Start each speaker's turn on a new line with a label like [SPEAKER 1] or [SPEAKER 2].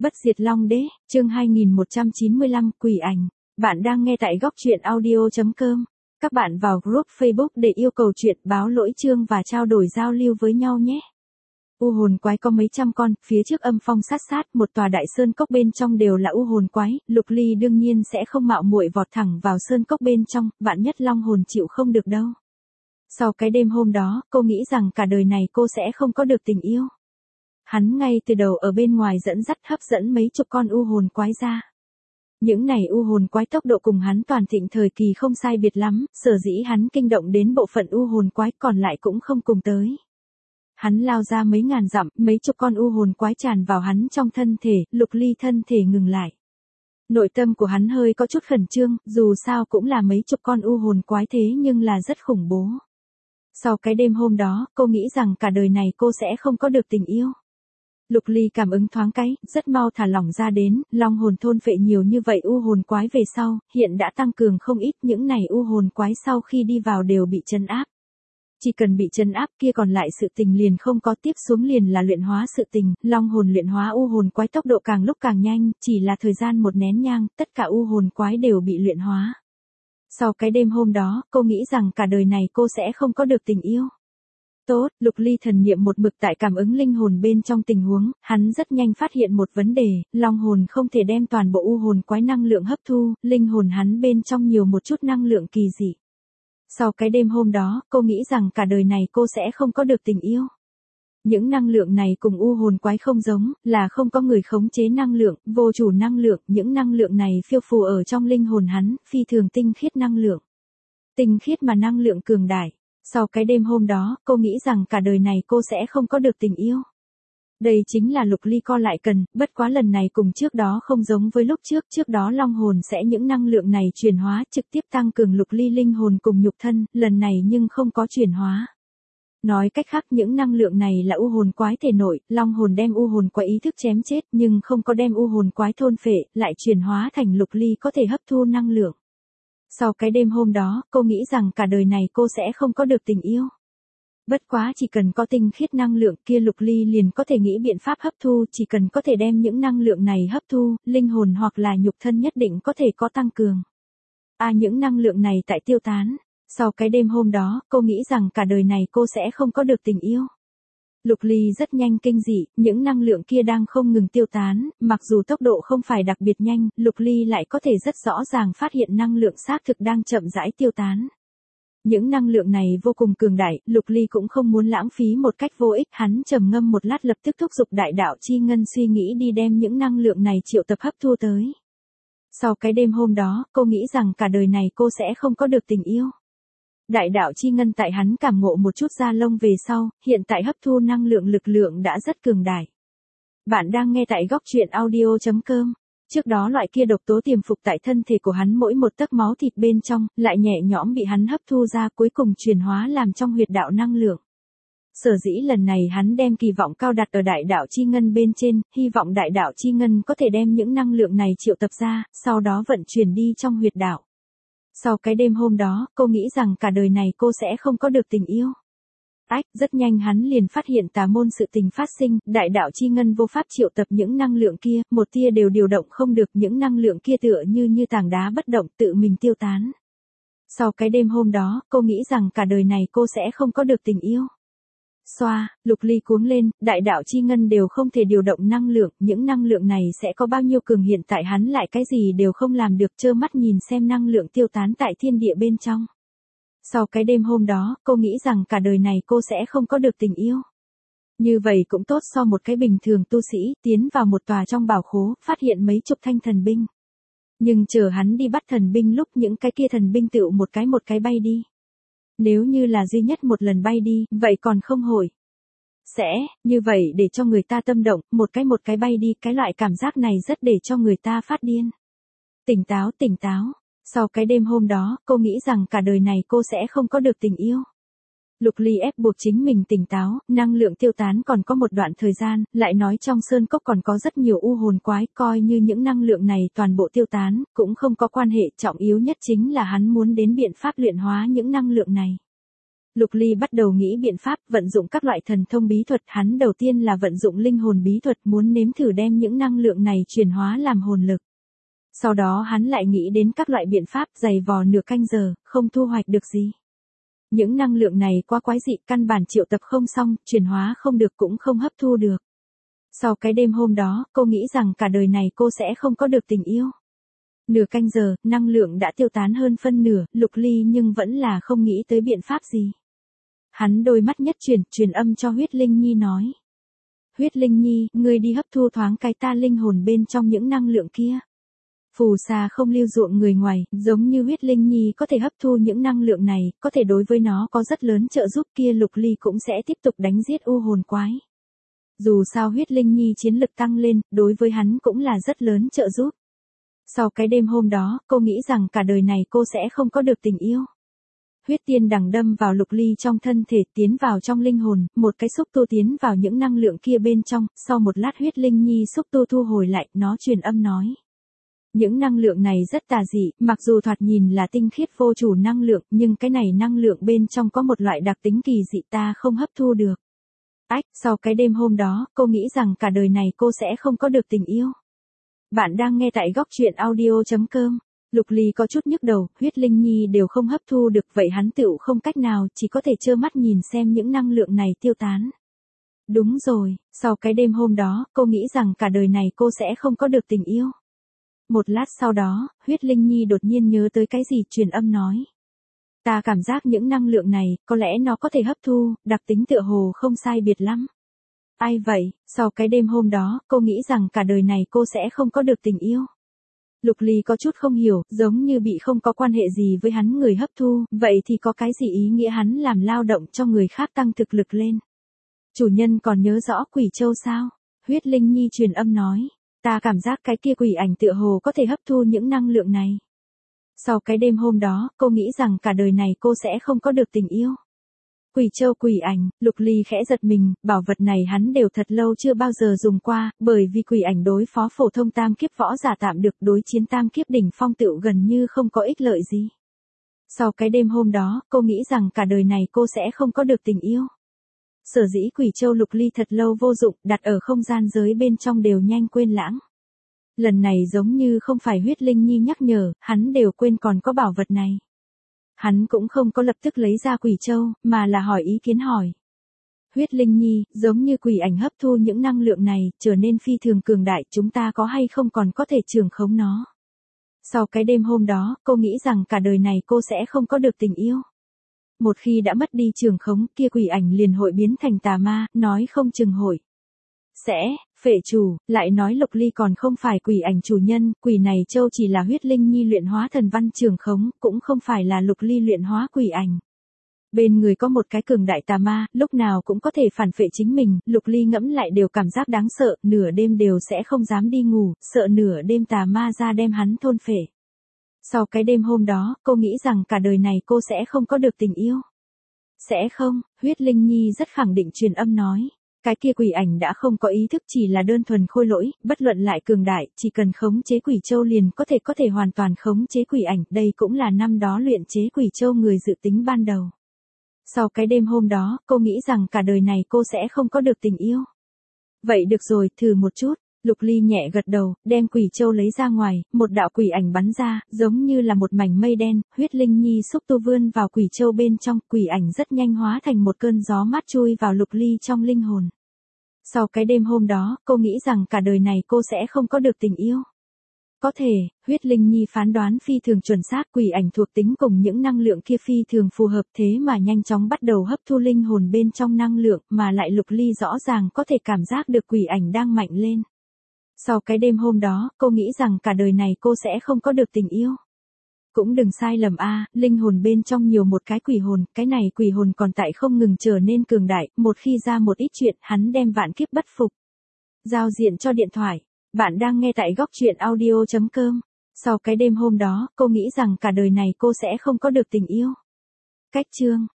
[SPEAKER 1] Bất diệt Long Đế, chương 2195, Quỷ ảnh. Bạn đang nghe tại góc truyện audio.com. Các bạn vào group Facebook để yêu cầu chuyện, báo lỗi chương và trao đổi giao lưu với nhau nhé. U hồn quái có mấy trăm con, phía trước âm phong sát sát, một tòa đại sơn cốc bên trong đều là u hồn quái, Lục Ly đương nhiên sẽ không mạo muội vọt thẳng vào sơn cốc bên trong, vạn nhất long hồn chịu không được đâu. Sau cái đêm hôm đó, cô nghĩ rằng cả đời này cô sẽ không có được tình yêu. Hắn ngay từ đầu ở bên ngoài dẫn dắt hấp dẫn mấy chục con u hồn quái ra. Những này u hồn quái tốc độ cùng hắn toàn thịnh thời kỳ không sai biệt lắm, sở dĩ hắn kinh động đến bộ phận u hồn quái còn lại cũng không cùng tới. Hắn lao ra mấy ngàn dặm, mấy chục con u hồn quái tràn vào hắn trong thân thể, Lục Ly thân thể ngừng lại. Nội tâm của hắn hơi có chút khẩn trương, dù sao cũng là mấy chục con u hồn quái thế nhưng là rất khủng bố. Sau cái đêm hôm đó, cô nghĩ rằng cả đời này cô sẽ không có được tình yêu. Lục Ly cảm ứng thoáng cái, rất mau thả lỏng ra đến, long hồn thôn phệ nhiều như vậy u hồn quái về sau, hiện đã tăng cường không ít, những này u hồn quái sau khi đi vào đều bị trấn áp. Chỉ cần bị trấn áp kia còn lại sự tình liền không có, tiếp xuống liền là luyện hóa sự tình, long hồn luyện hóa u hồn quái tốc độ càng lúc càng nhanh, chỉ là thời gian một nén nhang, tất cả u hồn quái đều bị luyện hóa. Sau cái đêm hôm đó, cô nghĩ rằng cả đời này cô sẽ không có được tình yêu. Tốt, Lục Ly thần niệm một mực tại cảm ứng linh hồn bên trong tình huống, hắn rất nhanh phát hiện một vấn đề, long hồn không thể đem toàn bộ u hồn quái năng lượng hấp thu, linh hồn hắn bên trong nhiều một chút năng lượng kỳ dị. Sau cái đêm hôm đó, cô nghĩ rằng cả đời này cô sẽ không có được tình yêu. Những năng lượng này cùng u hồn quái không giống, là không có người khống chế năng lượng, vô chủ năng lượng, những năng lượng này phiêu phù ở trong linh hồn hắn, phi thường tinh khiết năng lượng. Tinh khiết mà năng lượng cường đại. Sau cái đêm hôm đó, cô nghĩ rằng cả đời này cô sẽ không có được tình yêu. Đây chính là Lục Ly co lại cần, bất quá lần này cùng trước đó không giống với lúc trước đó long hồn sẽ những năng lượng này chuyển hóa trực tiếp tăng cường Lục Ly linh hồn cùng nhục thân, lần này nhưng không có chuyển hóa. Nói cách khác những năng lượng này là u hồn quái thể nội, long hồn đem u hồn quái ý thức chém chết nhưng không có đem u hồn quái thôn phệ, lại chuyển hóa thành Lục Ly có thể hấp thu năng lượng. Sau cái đêm hôm đó, cô nghĩ rằng cả đời này cô sẽ không có được tình yêu. Bất quá chỉ cần có tinh khiết năng lượng kia Lục Ly liền có thể nghĩ biện pháp hấp thu, chỉ cần có thể đem những năng lượng này hấp thu, linh hồn hoặc là nhục thân nhất định có thể có tăng cường. Những năng lượng này tại tiêu tán. Sau cái đêm hôm đó, cô nghĩ rằng cả đời này cô sẽ không có được tình yêu. Lục Ly rất nhanh kinh dị, những năng lượng kia đang không ngừng tiêu tán, mặc dù tốc độ không phải đặc biệt nhanh, Lục Ly lại có thể rất rõ ràng phát hiện năng lượng xác thực đang chậm rãi tiêu tán. Những năng lượng này vô cùng cường đại, Lục Ly cũng không muốn lãng phí một cách vô ích, hắn trầm ngâm một lát lập tức thúc giục đại đạo chi ngân suy nghĩ đi đem những năng lượng này triệu tập hấp thu tới. Sau cái đêm hôm đó, cô nghĩ rằng cả đời này cô sẽ không có được tình yêu. Đại đạo chi ngân tại hắn cảm ngộ một chút da lông về sau, hiện tại hấp thu năng lượng lực lượng đã rất cường đại. Bạn đang nghe tại góc truyện audio.com. Trước đó loại kia độc tố tiềm phục tại thân thể của hắn mỗi một tấc máu thịt bên trong, lại nhẹ nhõm bị hắn hấp thu ra cuối cùng chuyển hóa làm trong huyệt đạo năng lượng. Sở dĩ lần này hắn đem kỳ vọng cao đặt ở đại đạo chi ngân bên trên, hy vọng đại đạo chi ngân có thể đem những năng lượng này triệu tập ra, sau đó vận chuyển đi trong huyệt đạo. Sau cái đêm hôm đó, cô nghĩ rằng cả đời này cô sẽ không có được tình yêu. Rất nhanh hắn liền phát hiện tà môn sự tình phát sinh, đại đạo chi ngân vô pháp triệu tập những năng lượng kia, một tia đều điều động không được, những năng lượng kia tựa như tảng đá bất động tự mình tiêu tán. Sau cái đêm hôm đó, cô nghĩ rằng cả đời này cô sẽ không có được tình yêu. Lục Ly cuống lên, đại đạo chi ngân đều không thể điều động năng lượng, những năng lượng này sẽ có bao nhiêu cường, hiện tại hắn lại cái gì đều không làm được, trơ mắt nhìn xem năng lượng tiêu tán tại thiên địa bên trong. Sau cái đêm hôm đó, cô nghĩ rằng cả đời này cô sẽ không có được tình yêu. Như vậy cũng tốt so một cái bình thường tu sĩ, tiến vào một tòa trong bảo khố, phát hiện mấy chục thanh thần binh. Nhưng chờ hắn đi bắt thần binh lúc những cái kia thần binh tựu một cái bay đi. Nếu như là duy nhất một lần bay đi, vậy còn không hồi. Như vậy để cho người ta tâm động, một cái bay đi, cái loại cảm giác này rất để cho người ta phát điên. Tỉnh táo. Sau cái đêm hôm đó, cô nghĩ rằng cả đời này cô sẽ không có được tình yêu. Lục Ly ép buộc chính mình tỉnh táo, năng lượng tiêu tán còn có một đoạn thời gian, lại nói trong sơn cốc còn có rất nhiều u hồn quái, coi như những năng lượng này toàn bộ tiêu tán, cũng không có quan hệ, trọng yếu nhất chính là hắn muốn đến biện pháp luyện hóa những năng lượng này. Lục Ly bắt đầu nghĩ biện pháp vận dụng các loại thần thông bí thuật, hắn đầu tiên là vận dụng linh hồn bí thuật muốn nếm thử đem những năng lượng này chuyển hóa làm hồn lực. Sau đó hắn lại nghĩ đến các loại biện pháp giày vò nửa canh giờ, không thu hoạch được gì. Những năng lượng này quá quái dị, căn bản triệu tập không xong, chuyển hóa không được cũng không hấp thu được. Sau cái đêm hôm đó, cô nghĩ rằng cả đời này cô sẽ không có được tình yêu. Nửa canh giờ, năng lượng đã tiêu tán hơn phân nửa, Lục Ly nhưng vẫn là không nghĩ tới biện pháp gì. Hắn đôi mắt nhất truyền âm cho Huyết Linh Nhi nói. Huyết Linh Nhi, ngươi đi hấp thu thoáng cái ta linh hồn bên trong những năng lượng kia. Phù sa không lưu ruộng người ngoài, giống như Huyết Linh Nhi có thể hấp thu những năng lượng này, có thể đối với nó có rất lớn trợ giúp kia, Lục Ly cũng sẽ tiếp tục đánh giết u hồn quái. Dù sao Huyết Linh Nhi chiến lực tăng lên, đối với hắn cũng là rất lớn trợ giúp. Sau cái đêm hôm đó, cô nghĩ rằng cả đời này cô sẽ không có được tình yêu. Huyết tiên đằng đâm vào Lục Ly trong thân thể, tiến vào trong linh hồn, một cái xúc tu tiến vào những năng lượng kia bên trong, sau một lát Huyết Linh Nhi xúc tu thu hồi lại, nó truyền âm nói. Những năng lượng này rất tà dị, mặc dù thoạt nhìn là tinh khiết vô chủ năng lượng, nhưng cái này năng lượng bên trong có một loại đặc tính kỳ dị ta không hấp thu được. Sau cái đêm hôm đó, cô nghĩ rằng cả đời này cô sẽ không có được tình yêu. Bạn đang nghe tại góc truyện audio.com. Lục Ly có chút nhức đầu, Huyết Linh Nhi đều không hấp thu được, vậy hắn tựu không cách nào, chỉ có thể trơ mắt nhìn xem những năng lượng này tiêu tán. Đúng rồi, sau cái đêm hôm đó, cô nghĩ rằng cả đời này cô sẽ không có được tình yêu. Một lát sau đó, Huyết Linh Nhi đột nhiên nhớ tới cái gì, truyền âm nói. Ta cảm giác những năng lượng này, có lẽ nó có thể hấp thu, đặc tính tựa hồ không sai biệt lắm. Ai vậy, sau cái đêm hôm đó, cô nghĩ rằng cả đời này cô sẽ không có được tình yêu. Lục Ly có chút không hiểu, giống như bị không có quan hệ gì với hắn người hấp thu, vậy thì có cái gì ý nghĩa hắn làm lao động cho người khác tăng thực lực lên. Chủ nhân còn nhớ rõ Quỷ Châu sao? Huyết Linh Nhi truyền âm nói, ta cảm giác cái kia quỷ ảnh tựa hồ có thể hấp thu những năng lượng này. Sau cái đêm hôm đó, cô nghĩ rằng cả đời này cô sẽ không có được tình yêu. Quỷ Châu quỷ ảnh, Lục Ly khẽ giật mình, bảo vật này hắn đều thật lâu chưa bao giờ dùng qua, bởi vì quỷ ảnh đối phó phổ thông tam kiếp võ giả tạm được, đối chiến tam kiếp đỉnh phong tựu gần như không có ích lợi gì. Sau cái đêm hôm đó, cô nghĩ rằng cả đời này cô sẽ không có được tình yêu. Sở dĩ Quỷ Châu Lục Ly thật lâu vô dụng, đặt ở không gian giới bên trong đều nhanh quên lãng. Lần này giống như không phải Huyết Linh Nhi nhắc nhở, hắn đều quên còn có bảo vật này. Hắn cũng không có lập tức lấy ra Quỷ Châu, mà là hỏi ý kiến hỏi. Huyết Linh Nhi, giống như quỷ ảnh hấp thu những năng lượng này, trở nên phi thường cường đại, chúng ta có hay không còn có thể trưởng khống nó. Sau cái đêm hôm đó, cô nghĩ rằng cả đời này cô sẽ không có được tình yêu. Một khi đã mất đi trưởng khống, kia quỷ ảnh liền hội biến thành tà ma, nói không chừng hội. Phệ chủ, lại nói Lục Ly còn không phải quỷ ảnh chủ nhân, quỷ này châu chỉ là Huyết Linh Nhi luyện hóa thần văn trưởng khống, cũng không phải là Lục Ly luyện hóa quỷ ảnh. Bên người có một cái cường đại tà ma, lúc nào cũng có thể phản phệ chính mình, Lục Ly ngẫm lại đều cảm giác đáng sợ, nửa đêm đều sẽ không dám đi ngủ, sợ nửa đêm tà ma ra đem hắn thôn phệ. Sau cái đêm hôm đó, cô nghĩ rằng cả đời này cô sẽ không có được tình yêu. Sẽ không, Huyết Linh Nhi rất khẳng định truyền âm nói. Cái kia quỷ ảnh đã không có ý thức, chỉ là đơn thuần khôi lỗi, bất luận lại cường đại, chỉ cần khống chế Quỷ Châu liền có thể hoàn toàn khống chế quỷ ảnh, đây cũng là năm đó luyện chế Quỷ Châu người dự tính ban đầu. Sau cái đêm hôm đó, cô nghĩ rằng cả đời này cô sẽ không có được tình yêu. Vậy được rồi, thử một chút. Lục Ly nhẹ gật đầu, đem Quỷ Châu lấy ra ngoài, một đạo quỷ ảnh bắn ra, giống như là một mảnh mây đen, Huyết Linh Nhi xúc tu vươn vào Quỷ Châu bên trong, quỷ ảnh rất nhanh hóa thành một cơn gió mát chui vào Lục Ly trong linh hồn. Sau cái đêm hôm đó, cô nghĩ rằng cả đời này cô sẽ không có được tình yêu. Có thể, Huyết Linh Nhi phán đoán phi thường chuẩn xác, quỷ ảnh thuộc tính cùng những năng lượng kia phi thường phù hợp, thế mà nhanh chóng bắt đầu hấp thu linh hồn bên trong năng lượng, mà lại Lục Ly rõ ràng có thể cảm giác được quỷ ảnh đang mạnh lên. Sau cái đêm hôm đó, cô nghĩ rằng cả đời này cô sẽ không có được tình yêu. Cũng đừng sai lầm linh hồn bên trong nhiều một cái quỷ hồn, cái này quỷ hồn còn tại không ngừng trở nên cường đại, một khi ra một ít chuyện, hắn đem vạn kiếp bất phục. Giao diện cho điện thoại. Bạn đang nghe tại góc truyện audio.com. Sau cái đêm hôm đó, cô nghĩ rằng cả đời này cô sẽ không có được tình yêu. Cách chương.